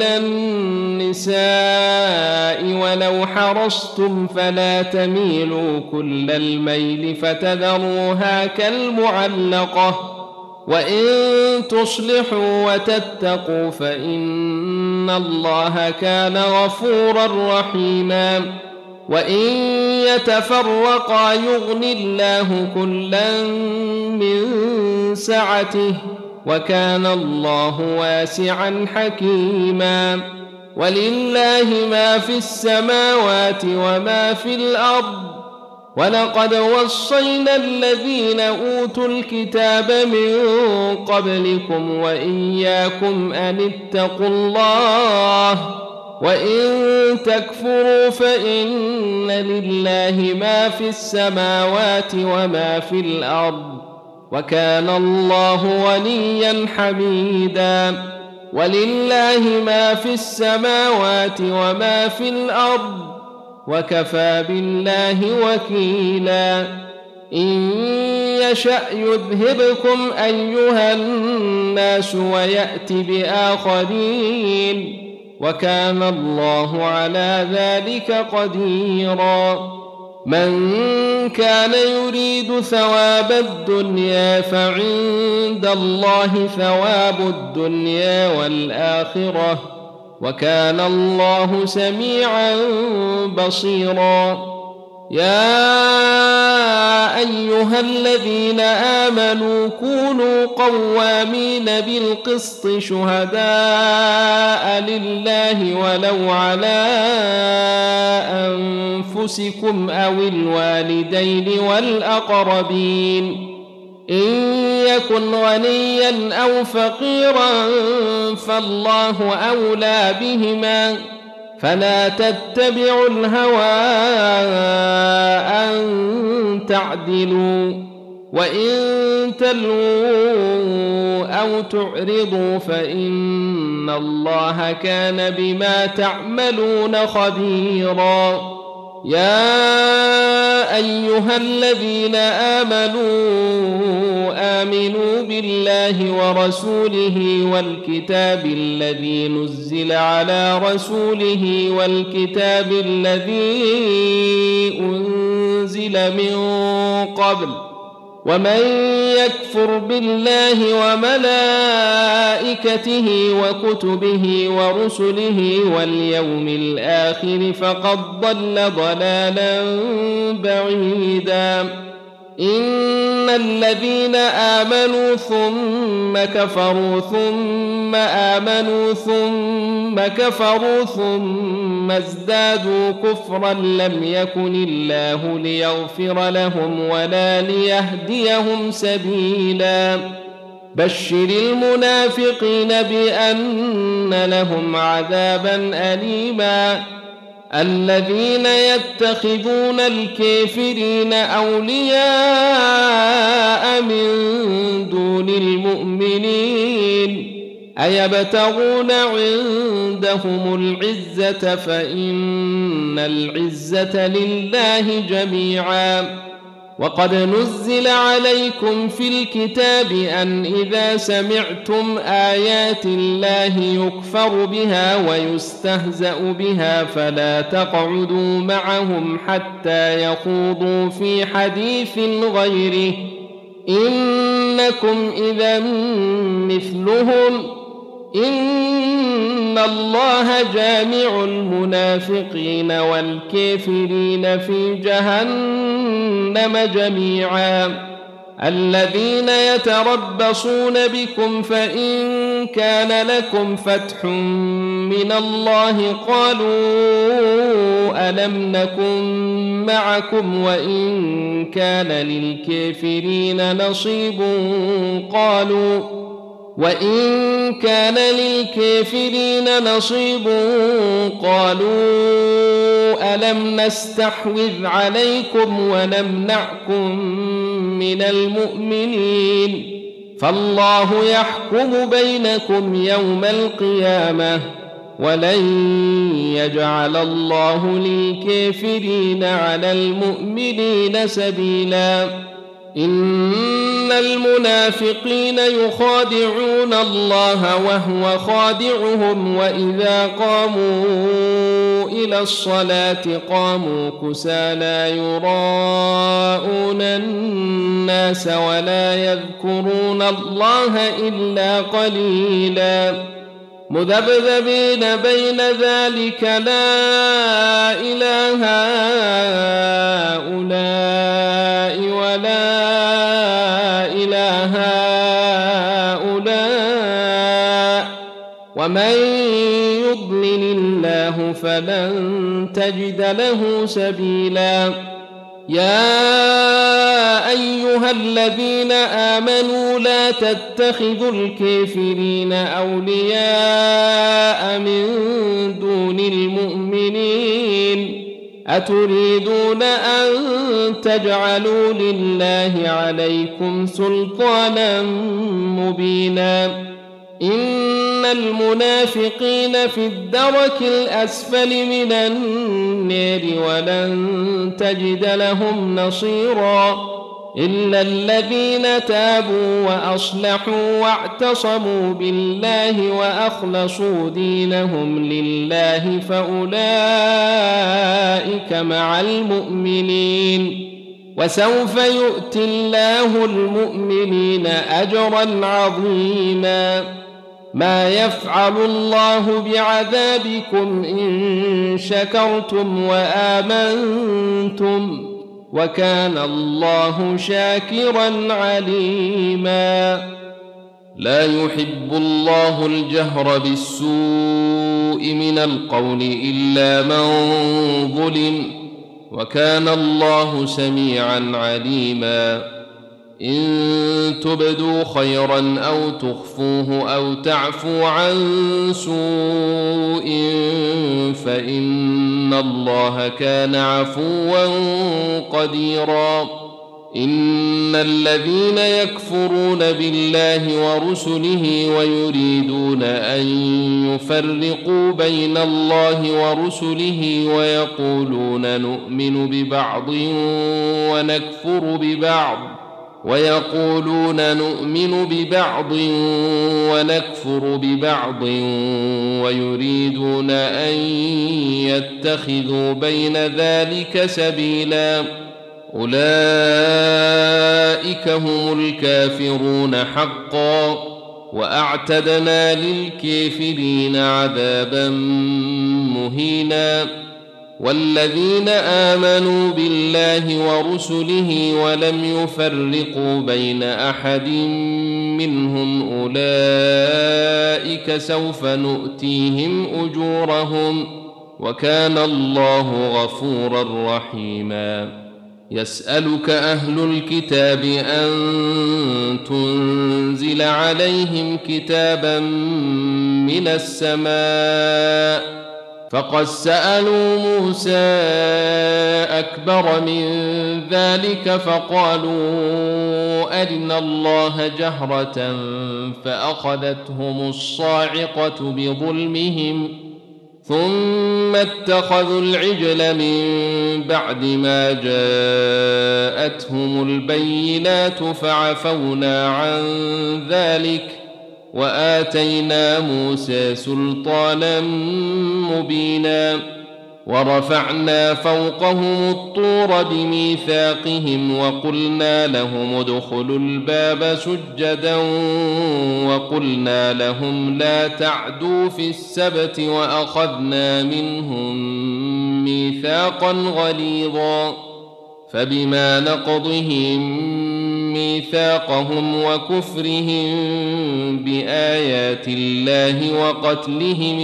النساء ولو حرصتم فلا تميلوا كل الميل فتذروها كالمعلقة وإن تصلحوا وتتقوا فإن الله كان غفورا رحيما وإن يتفرقا يغن الله كلا من سعته وكان الله واسعا حكيما ولله ما في السماوات وما في الأرض ولقد وصينا الذين أوتوا الكتاب من قبلكم وإياكم أن اتقوا الله وإن تكفروا فإن لله ما في السماوات وما في الأرض وكان الله غنيا حميدا ولله ما في السماوات وما في الأرض وكفى بالله وكيلا إن يشأ يذهبكم أيها الناس ويأت بآخرين وكان الله على ذلك قديرا من كان يريد ثواب الدنيا فعند الله ثواب الدنيا والآخرة وكان الله سميعا بصيرا يا أيها الذين آمنوا كونوا قوامين بالقسط شهداء لله ولو على أنفسكم أو الوالدين والأقربين إن يكن غنيا أو فقيرا فالله أولى بهما فلا تتبعوا الهوى أن تعدلوا وإن تلووا أو تعرضوا فإن الله كان بما تعملون خبيرا يا أيها الذين آمنوا آمنوا بالله ورسوله والكتاب الذي نزل على رسوله والكتاب الذي أنزل من قبل ومن يكفر بالله وملائكته وكتبه ورسله واليوم الآخر فقد ضل ضلالا بعيدا إن الذين آمنوا ثم كفروا ثم آمنوا ثم كفروا ثم ازدادوا كفرا لم يكن الله ليغفر لهم ولا ليهديهم سبيلا بشر المنافقين بأن لهم عذابا أليما الذين يتخذون الكافرين أولياء من دون المؤمنين أيبتغون عندهم العزة فإن العزة لله جميعا وقد نزل عليكم في الكتاب أن إذا سمعتم آيات الله يكفر بها ويستهزأ بها فلا تقعدوا معهم حتى يخوضوا في حديث غيره إنكم إذا مثلهم إن الله جامع المنافقين والكافرين في جهنم جميعا الذين يتربصون بكم فإن كان لكم فتح من الله قالوا ألم نكن معكم وإن كان للكافرين نصيب قالوا وإن كان للكافرين نصيب قالوا ألم نستحوذ عليكم ونمنعكم من المؤمنين فالله يحكم بينكم يوم القيامة ولن يجعل الله للكافرين على المؤمنين سبيلا إن المنافقين يخادعون الله وهو خادعهم وإذا قاموا إلى الصلاة قاموا كسالى يراءون الناس ولا يذكرون الله إلا قليلا مذبذبين بين ذلك لا إله هؤلاء ولا إله هؤلاء ومن يضلل الله فلن تجد له سبيلا يا أيها الذين آمنوا لا تتخذوا الكافرين أولياء من دون المؤمنين أتريدون أن تجعلوا لله عليكم سلطانا مبينا إن المنافقين في الدرك الأسفل من النار ولن تجد لهم نصيرا إلا الذين تابوا وأصلحوا واعتصموا بالله وأخلصوا دينهم لله فأولئك مع المؤمنين وسوف يؤتي الله المؤمنين أجرا عظيما ما يفعل الله بعذابكم إن شكرتم وآمنتم وكان الله شاكرا عليما لا يحب الله الجهر بالسوء من القول إلا من ظلم وكان الله سميعا عليما إن تبدوا خيرا أو تخفوه أو تعفوا عن سوء فإن الله كان عفوا قديرا إن الذين يكفرون بالله ورسله ويريدون أن يفرقوا بين الله ورسله ويقولون نؤمن ببعض ونكفر ببعض ويقولون نؤمن ببعض ونكفر ببعض ويريدون أن يتخذوا بين ذلك سبيلا أولئك هم الكافرون حقا وأعتدنا للكافرين عذابا مهينا والذين آمنوا بالله ورسله ولم يفرقوا بين أحد منهم أولئك سوف نؤتيهم أجورهم وكان الله غفورا رحيما يسألك أهل الكتاب أن تنزل عليهم كتابا من السماء فقد سألوا موسى أكبر من ذلك فقالوا أرنا الله جهرة فأخذتهم الصاعقة بظلمهم ثم اتخذوا العجل من بعد ما جاءتهم البينات فعفونا عن ذلك وآتينا موسى سلطانا مبينا ورفعنا فوقهم الطور بميثاقهم وقلنا لهم ادخلوا الباب سجدا وقلنا لهم لا تعدوا في السبت وأخذنا منهم ميثاقا غليظا فبما نقضهم ميثاقهم وكفرهم بآيات الله وقتلهم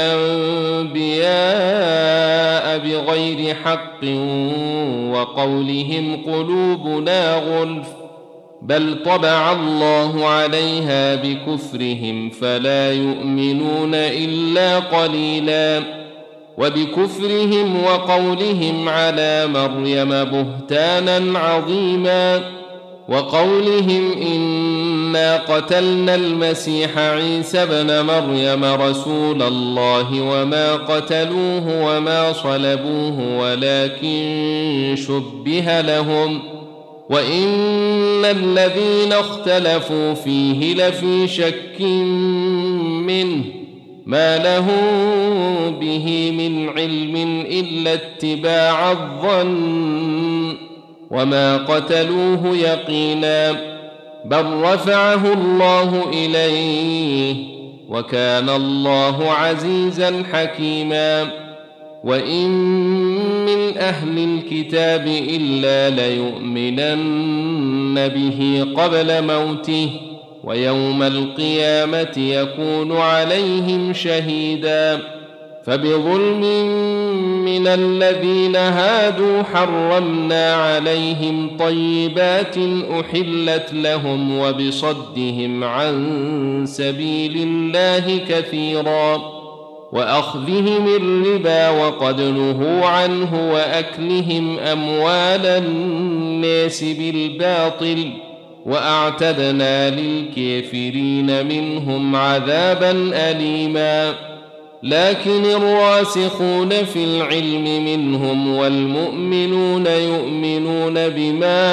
الأنبياء بغير حق وقولهم قلوبنا غلف بل طبع الله عليها بكفرهم فلا يؤمنون إلا قليلا وبكفرهم وقولهم على مريم بهتانا عظيما وقولهم إنا قتلنا المسيح عيسى ابن مريم رسول الله وما قتلوه وما صلبوه ولكن شبه لهم وإن الذين اختلفوا فيه لفي شك منه ما لهم به من علم إلا اتباع الظن وما قتلوه يقينا بل رفعه الله إليه وكان الله عزيزا حكيما وإن من أهل الكتاب إلا ليؤمنن به قبل موته ويوم القيامة يكون عليهم شهيدا فبظلم من الذين هادوا حرمنا عليهم طيبات أحلت لهم وبصدهم عن سبيل الله كثيرا وأخذهم الربا وقد نهوا عنه وأكلهم أموال الناس بالباطل وأعتدنا للكافرين منهم عذابا أليما لكن الراسخون في العلم منهم والمؤمنون يؤمنون بما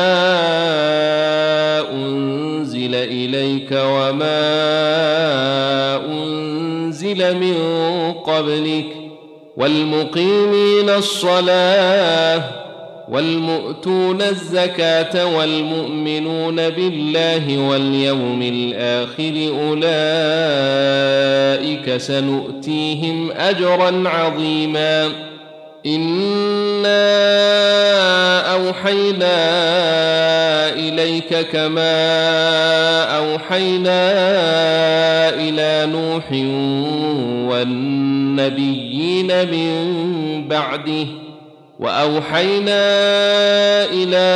أنزل إليك وما أنزل من قبلك والمقيمين الصلاة والمؤتون الزكاة والمؤمنون بالله واليوم الآخر أولئك سنؤتيهم أجرا عظيما إنا أوحينا إليك كما أوحينا إلى نوح والنبيين من بعده وأوحينا إلى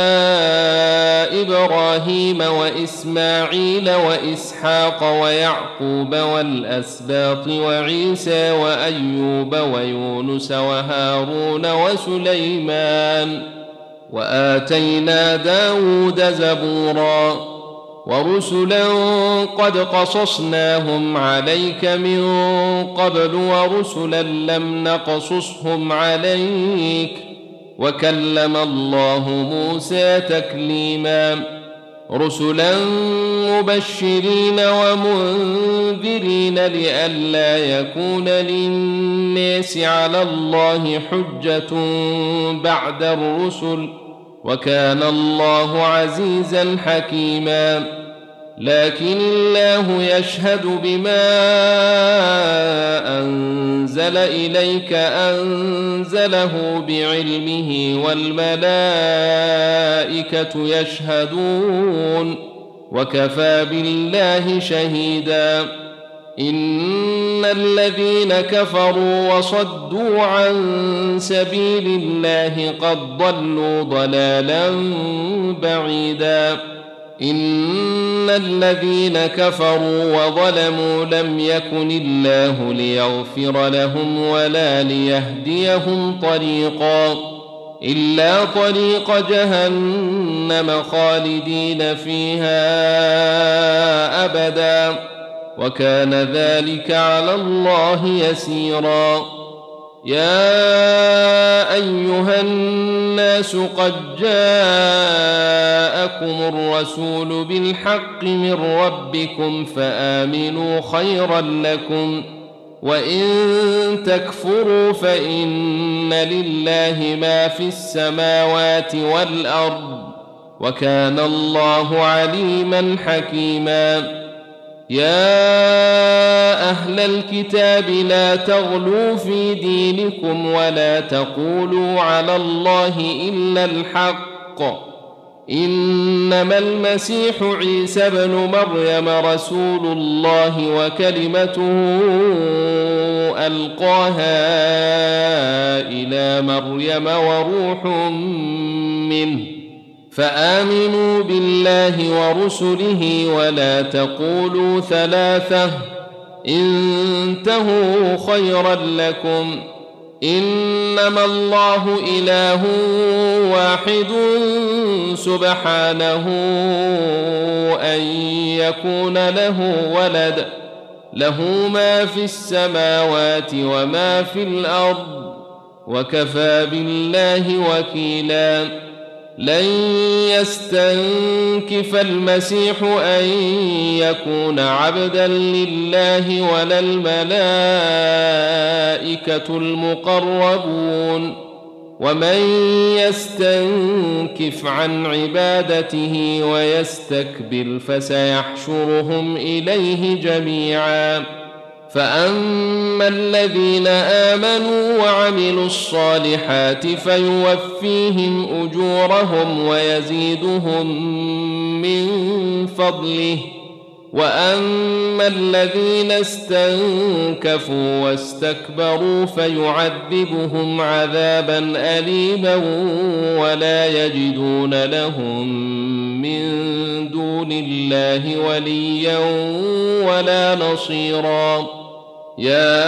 إبراهيم وإسماعيل وإسحاق ويعقوب والأسباط وعيسى وأيوب ويونس وهارون وسليمان وآتينا داود زبورا ورسلا قد قصصناهم عليك من قبل ورسلا لم نقصصهم عليك وكلم الله موسى تكليما رسلا مبشرين ومنذرين لئلا يكون للناس على الله حجة بعد الرسل وكان الله عزيزا حكيما لكن الله يشهد بما أنزل إليك أنزله بعلمه والملائكة يشهدون وكفى بالله شهيدا إن الذين كفروا وصدوا عن سبيل الله قد ضلوا ضلالا بعيدا إن الذين كفروا وظلموا لم يكن الله ليغفر لهم ولا ليهديهم طريقا إلا طريق جهنم خالدين فيها أبدا وكان ذلك على الله يسيرا يا أيها الناس قد جاءكم الرسول بالحق من ربكم فآمنوا خيرا لكم وإن تكفروا فإن لله ما في السماوات والأرض وكان الله عليما حكيما يا أهل الكتاب لا تغلوا في دينكم ولا تقولوا على الله إلا الحق إنما المسيح عيسى ابن مريم رسول الله وكلمته ألقاها إلى مريم وروح منه فآمنوا بالله ورسله ولا تقولوا ثلاثة انتهوا خيرا لكم إنما الله إله واحد سبحانه أن يكون له ولد له ما في السماوات وما في الأرض وكفى بالله وكيلا لن يستنكف المسيح أن يكون عبدا لله ولا الملائكة المقربون، ومن يستنكف عن عبادته ويستكبر فسيحشرهم إليه جميعا. فأما الذين آمنوا وعملوا الصالحات فيوفيهم أجورهم ويزيدهم من فضله، وأما الذين استنكفوا واستكبروا فيعذبهم عذابا أليما ولا يجدون لهم من دون الله وليا ولا نصيرا. يا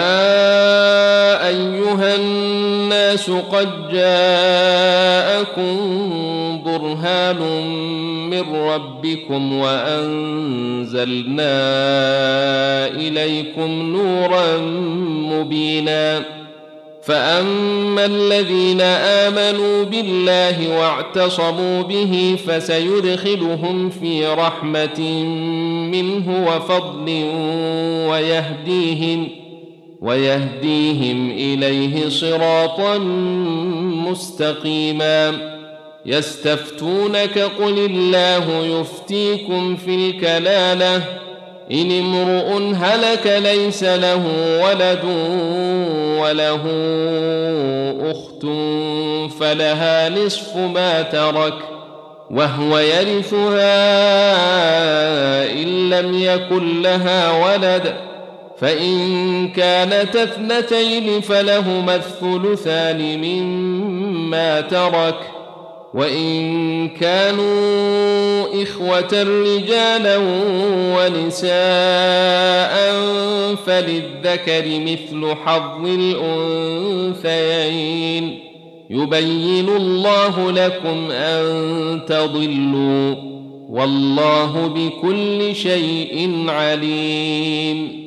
أيها الناس قد جاءكم برهان من ربكم وأنزلنا إليكم نورا مبينا. فأما الذين آمنوا بالله واعتصموا به فسيدخلهم في رحمة منه وفضل ويهديهم ويهديهم إليه صراطا مستقيما. يستفتونك قل الله يفتيكم في الكلالة إن امرؤ هلك ليس له ولد وله أخت فلها نصف ما ترك وهو يرثها إن لم يكن لها ولد، فإن كانت اثنتين فلهما الثلثان مما ترك، وإن كانوا إخوة رجالا ونساء فللذكر مثل حظ الأنثيين. يبين الله لكم أن تضلوا والله بكل شيء عليم.